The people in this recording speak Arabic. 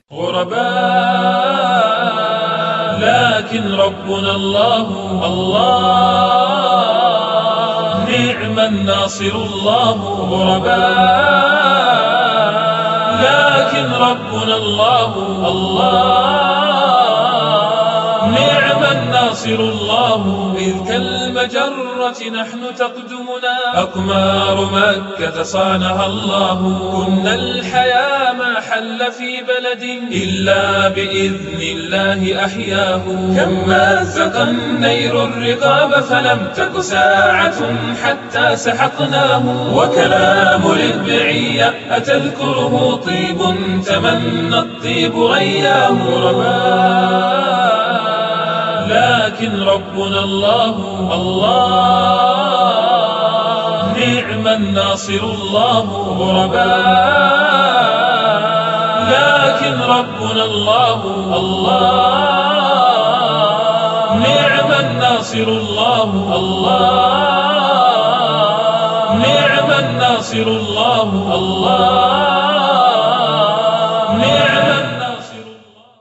غرباء لكن ربنا الله. الله نعم الناصر الله. غرباء لكن ربنا الله. الله نعم الناصر الله. إذ كالمجرة نحن تقدمنا أقمار مكة صانها الله. كنا الحياة ما حل في بلد إلا بإذن الله أحياه. كم مزق النير الرقاب فلم تك ساعة حتى سحقناه. وكلام للبعية أتذكره طيب تمنى الطيب غياه. لكن ربنا الله. الله نعم الناصر الله. غرباء لكن ربنا الله. الله نعم الناصر الله. الله نعم الناصر الله. الله